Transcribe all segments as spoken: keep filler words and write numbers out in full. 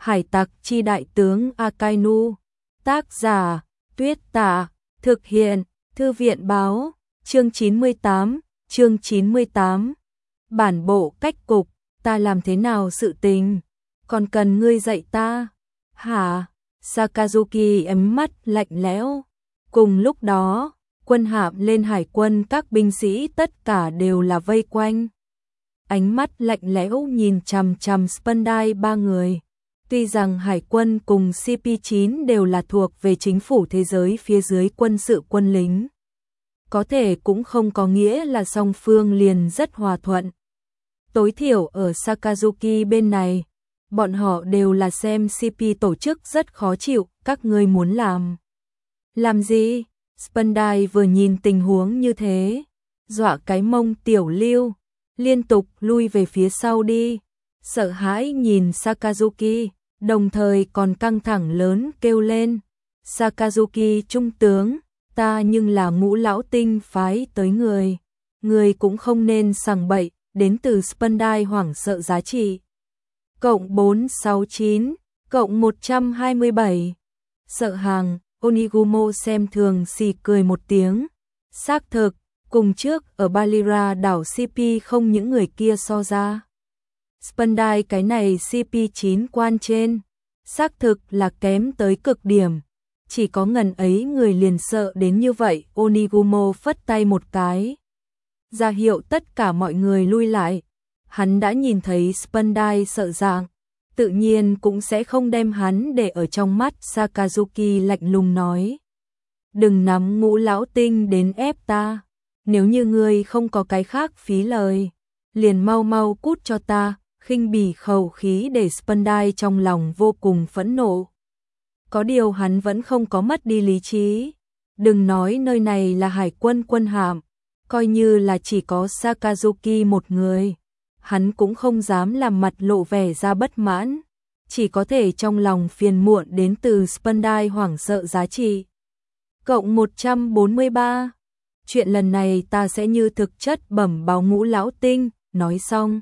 Hải tặc chi đại tướng Akainu. Tác giả, Tuyết Tả. Thực hiện, Thư viện báo. Chương chín mươi tám, chương chín mươi tám. Bản bộ cách cục, ta làm thế nào sự tình? Còn cần ngươi dạy ta? Hả? Sakazuki ấm mắt lạnh lẽo. Cùng lúc đó, quân hạm lên hải quân các binh sĩ tất cả đều là vây quanh. Ánh mắt lạnh lẽo nhìn chằm chằm Spandai ba người. Tuy rằng hải quân cùng C P chín đều là thuộc về chính phủ thế giới phía dưới quân sự quân lính, có thể cũng không có nghĩa là song phương liền rất hòa thuận. Tối thiểu ở Sakazuki bên này, bọn họ đều là xem C P tổ chức rất khó chịu, các ngươi muốn làm. Làm gì? Spandai vừa nhìn tình huống như thế, dọa cái mông tiểu lưu, liên tục lui về phía sau đi, sợ hãi nhìn Sakazuki, đồng thời còn căng thẳng lớn kêu lên. Sakazuki trung tướng, ta nhưng là Ngũ lão tinh phái tới người, người cũng không nên sằng bậy, đến từ Spandai hoảng sợ giá trị. Cộng bốn sáu chín, cộng một trăm hai mươi bảy. Sợ hàng, Onigumo xem thường xì cười một tiếng. Xác thực, cùng trước ở Balira đảo C P không những người kia so ra. Spandai cái này C P chín quan trên, xác thực là kém tới cực điểm. Chỉ có ngần ấy người liền sợ đến như vậy. Onigumo phất tay một cái, ra hiệu tất cả mọi người lui lại. Hắn đã nhìn thấy Spandai sợ dạng, tự nhiên cũng sẽ không đem hắn để ở trong mắt. Sakazuki lạnh lùng nói, đừng nắm Ngũ lão tinh đến ép ta, nếu như ngươi không có cái khác phí lời, liền mau mau cút cho ta. Khinh bỉ khẩu khí để Spandai trong lòng vô cùng phẫn nộ. Có điều hắn vẫn không có mất đi lý trí. Đừng nói nơi này là hải quân quân hạm, coi như là chỉ có Sakazuki một người, hắn cũng không dám làm mặt lộ vẻ ra bất mãn, chỉ có thể trong lòng phiền muộn đến từ Spandai hoảng sợ giá trị. Cộng một trăm bốn mươi ba. Chuyện lần này ta sẽ như thực chất bẩm báo Ngũ lão tinh. Nói xong,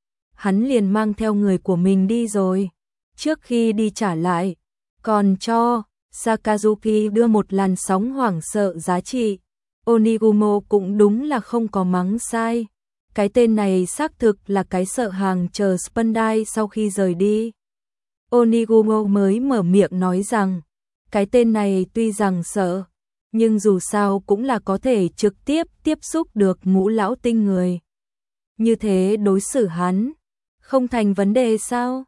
hắn liền mang theo người của mình đi rồi. Trước khi đi trả lại, còn cho Sakazuki đưa một làn sóng hoảng sợ giá trị. Onigumo cũng đúng là không có mắng sai. Cái tên này xác thực là cái sợ hàng. Chờ Spandai sau khi rời đi, Onigumo mới mở miệng nói rằng, cái tên này tuy rằng sợ, nhưng dù sao cũng là có thể trực tiếp tiếp xúc được Ngũ lão tinh người. Như thế đối xử hắn, không thành vấn đề sao?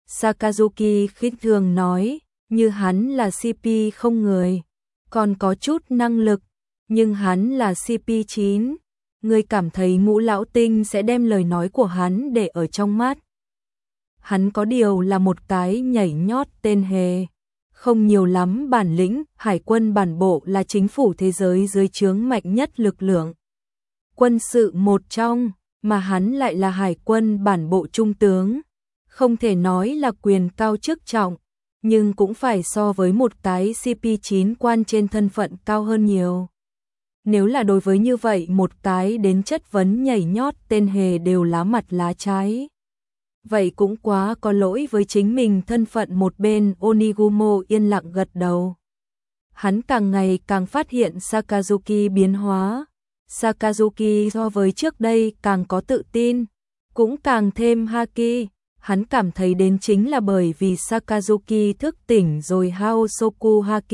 Sakazuki khinh thường nói, như hắn là C P không người, còn có chút năng lực, nhưng hắn là C P chín. Ngươi cảm thấy Ngũ lão tinh sẽ đem lời nói của hắn để ở trong mắt? Hắn có điều là một cái nhảy nhót tên hề, không nhiều lắm bản lĩnh. Hải quân bản bộ là chính phủ thế giới dưới trướng mạnh nhất lực lượng quân sự một trong, mà hắn lại là hải quân bản bộ trung tướng. Không thể nói là quyền cao chức trọng, nhưng cũng phải so với một cái C P chín quan trên thân phận cao hơn nhiều. Nếu là đối với như vậy một cái đến chất vấn nhảy nhót tên hề đều lá mặt lá trái, vậy cũng quá có lỗi với chính mình thân phận một bên. Onigumo yên lặng gật đầu. Hắn càng ngày càng phát hiện Sakazuki biến hóa. Sakazuki so với trước đây càng có tự tin, cũng càng thêm haki. Hắn cảm thấy đến chính là bởi vì Sakazuki thức tỉnh rồi Haosoku haki.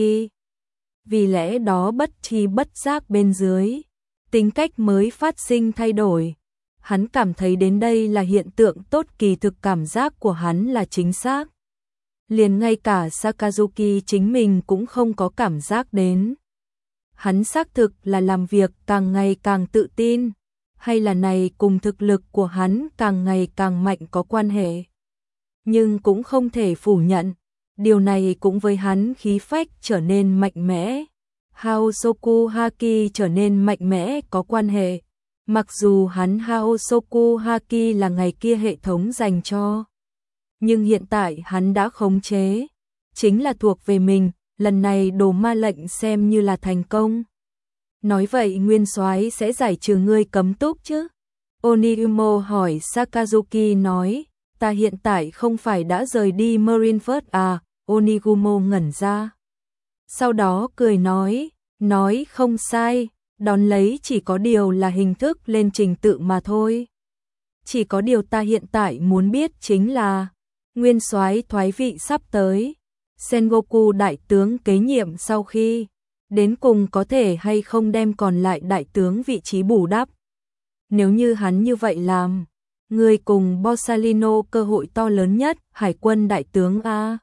Vì lẽ đó bất tri bất giác bên dưới, tính cách mới phát sinh thay đổi. Hắn cảm thấy đến đây là hiện tượng tốt, kỳ thực cảm giác của hắn là chính xác. Liền ngay cả Sakazuki chính mình cũng không có cảm giác đến. Hắn xác thực là làm việc càng ngày càng tự tin, hay là này cùng thực lực của hắn càng ngày càng mạnh có quan hệ. Nhưng cũng không thể phủ nhận, điều này cũng với hắn khí phách trở nên mạnh mẽ, Haosoku haki trở nên mạnh mẽ có quan hệ. Mặc dù hắn Haosoku haki là ngày kia hệ thống dành cho, nhưng hiện tại hắn đã khống chế, chính là thuộc về mình. Lần này đồ ma lệnh xem như là thành công. Nói vậy nguyên soái sẽ giải trừ ngươi cấm túc chứ? Onigumo hỏi. Sakazuki nói, ta hiện tại không phải đã rời đi Marineford à, Onigumo ngẩn ra. Sau đó cười nói, nói không sai, đón lấy chỉ có điều là hình thức lên trình tự mà thôi. Chỉ có điều ta hiện tại muốn biết chính là, nguyên soái thoái vị sắp tới, Sengoku đại tướng kế nhiệm sau khi, đến cùng có thể hay không đem còn lại đại tướng vị trí bù đắp. Nếu như hắn như vậy làm, người cùng Borsalino cơ hội to lớn nhất, hải quân đại tướng A.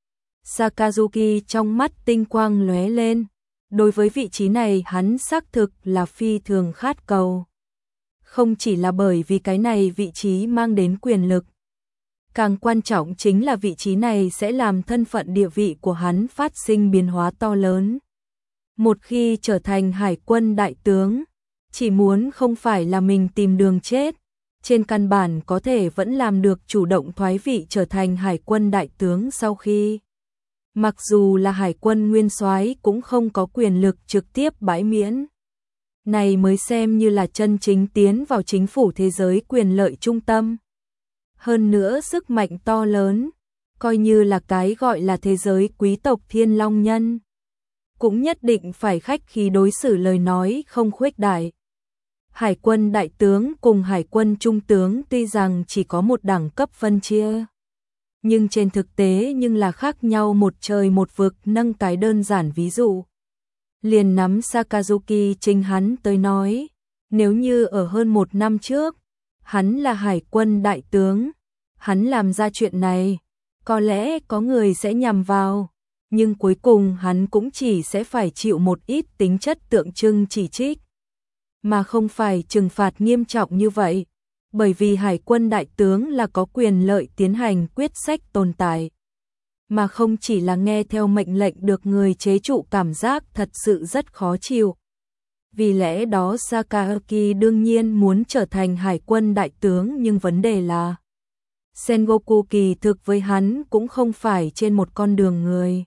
Sakazuki trong mắt tinh quang lóe lên, đối với vị trí này hắn xác thực là phi thường khát cầu. Không chỉ là bởi vì cái này vị trí mang đến quyền lực, càng quan trọng chính là vị trí này sẽ làm thân phận địa vị của hắn phát sinh biến hóa to lớn. Một khi trở thành hải quân đại tướng, chỉ muốn không phải là mình tìm đường chết, trên căn bản có thể vẫn làm được chủ động thoái vị trở thành hải quân đại tướng sau khi. Mặc dù là hải quân nguyên soái cũng không có quyền lực trực tiếp bãi miễn. Này mới xem như là chân chính tiến vào chính phủ thế giới quyền lợi trung tâm. Hơn nữa sức mạnh to lớn, coi như là cái gọi là thế giới quý tộc Thiên Long Nhân. Cũng nhất định phải khách khí đối xử lời nói không khuếch đại. Hải quân đại tướng cùng hải quân trung tướng tuy rằng chỉ có một đẳng cấp phân chia, nhưng trên thực tế nhưng là khác nhau một trời một vực. Nâng cái đơn giản ví dụ, liền nắm Sakazuki chính hắn tới nói, nếu như ở hơn một năm trước, hắn là hải quân đại tướng, hắn làm ra chuyện này, có lẽ có người sẽ nhằm vào, nhưng cuối cùng hắn cũng chỉ sẽ phải chịu một ít tính chất tượng trưng chỉ trích, mà không phải trừng phạt nghiêm trọng như vậy, bởi vì hải quân đại tướng là có quyền lợi tiến hành quyết sách tồn tại, mà không chỉ là nghe theo mệnh lệnh được người chế trụ, cảm giác thật sự rất khó chịu. Vì lẽ đó Sakazuki đương nhiên muốn trở thành hải quân đại tướng, nhưng vấn đề là Sengoku kỳ thực với hắn cũng không phải trên một con đường người.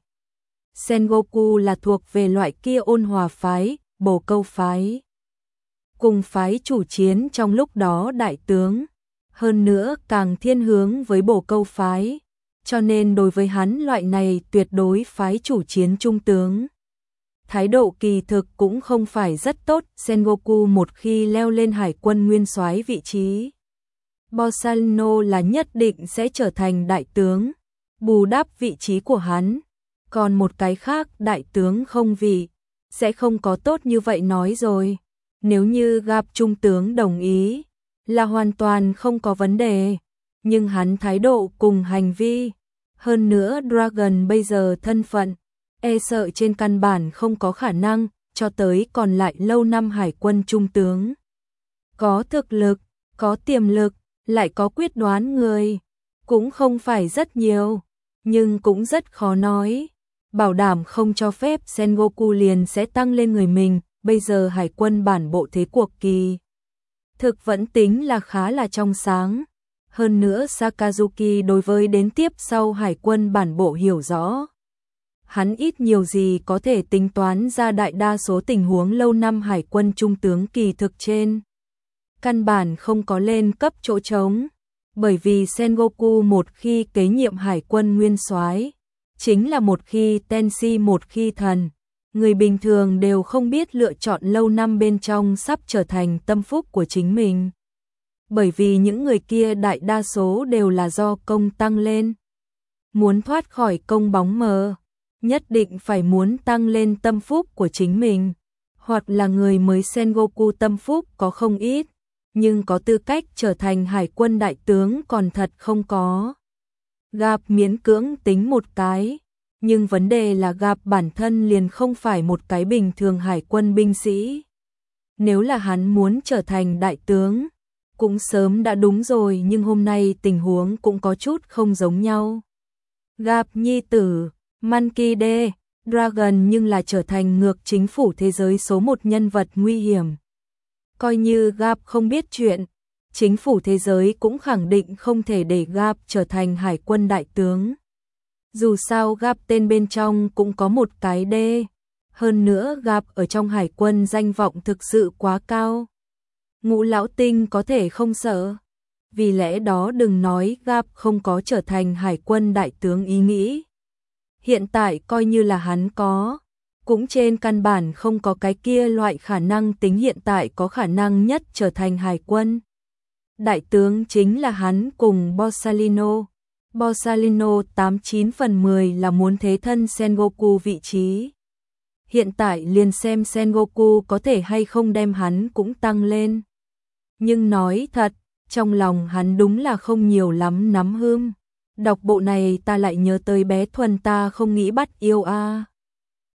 Sengoku là thuộc về loại kia ôn hòa phái, bồ câu phái. Cùng phái chủ chiến trong lúc đó đại tướng, hơn nữa càng thiên hướng với bồ câu phái, cho nên đối với hắn loại này tuyệt đối phái chủ chiến trung tướng. Thái độ kỳ thực cũng không phải rất tốt. Sengoku một khi leo lên hải quân nguyên soái vị trí, Borsalino là nhất định sẽ trở thành đại tướng, bù đắp vị trí của hắn. Còn một cái khác đại tướng không vị, sẽ không có tốt như vậy nói rồi. Nếu như gặp trung tướng đồng ý, là hoàn toàn không có vấn đề. Nhưng hắn thái độ cùng hành vi, hơn nữa Dragon bây giờ thân phận, e sợ trên căn bản không có khả năng, cho tới còn lại lâu năm hải quân trung tướng. Có thực lực, có tiềm lực, lại có quyết đoán người, cũng không phải rất nhiều, nhưng cũng rất khó nói. Bảo đảm không cho phép Sengoku liền sẽ tăng lên người mình, bây giờ hải quân bản bộ thế cuộc kỳ thực vẫn tính là khá là trong sáng. Hơn nữa Sakazuki đối với đến tiếp sau hải quân bản bộ hiểu rõ. Hắn ít nhiều gì có thể tính toán ra đại đa số tình huống lâu năm hải quân trung tướng kỳ thực trên. Căn bản không có lên cấp chỗ trống, bởi vì Sengoku một khi kế nhiệm hải quân nguyên soái, chính là một khi Tenshi một khi thần. Người bình thường đều không biết lựa chọn lâu năm bên trong sắp trở thành tâm phúc của chính mình. Bởi vì những người kia đại đa số đều là do công tăng lên. Muốn thoát khỏi công bóng mờ, nhất định phải muốn tăng lên tâm phúc của chính mình. Hoặc là người mới. Sengoku tâm phúc có không ít, nhưng có tư cách trở thành hải quân đại tướng còn thật không có. Gặp miễn cưỡng tính một cái, nhưng vấn đề là gặp bản thân liền không phải một cái bình thường hải quân binh sĩ. Nếu là hắn muốn trở thành đại tướng, cũng sớm đã đúng rồi, nhưng hôm nay tình huống cũng có chút không giống nhau. Gặp nhi tử, Monkey D. Dragon nhưng là trở thành ngược chính phủ thế giới số một nhân vật nguy hiểm. Coi như Gap không biết chuyện, chính phủ thế giới cũng khẳng định không thể để Gap trở thành hải quân đại tướng. Dù sao Gap tên bên trong cũng có một cái D, hơn nữa Gap ở trong hải quân danh vọng thực sự quá cao. Ngũ lão tinh có thể không sợ. vì lẽ đó đừng nói Gap không có trở thành hải quân đại tướng ý nghĩ. Hiện tại coi như là hắn có, cũng trên căn bản không có cái kia loại khả năng tính hiện tại có khả năng nhất trở thành hải quân. Đại tướng chính là hắn cùng Borsalino. Borsalino tám chín phần mười là muốn thế thân Sengoku vị trí. Hiện tại liền xem Sengoku có thể hay không đem hắn cũng tăng lên. Nhưng nói thật, trong lòng hắn đúng là không nhiều lắm nắm hương. Đọc bộ này ta lại nhớ tới bé Thuần ta không nghĩ bắt yêu a.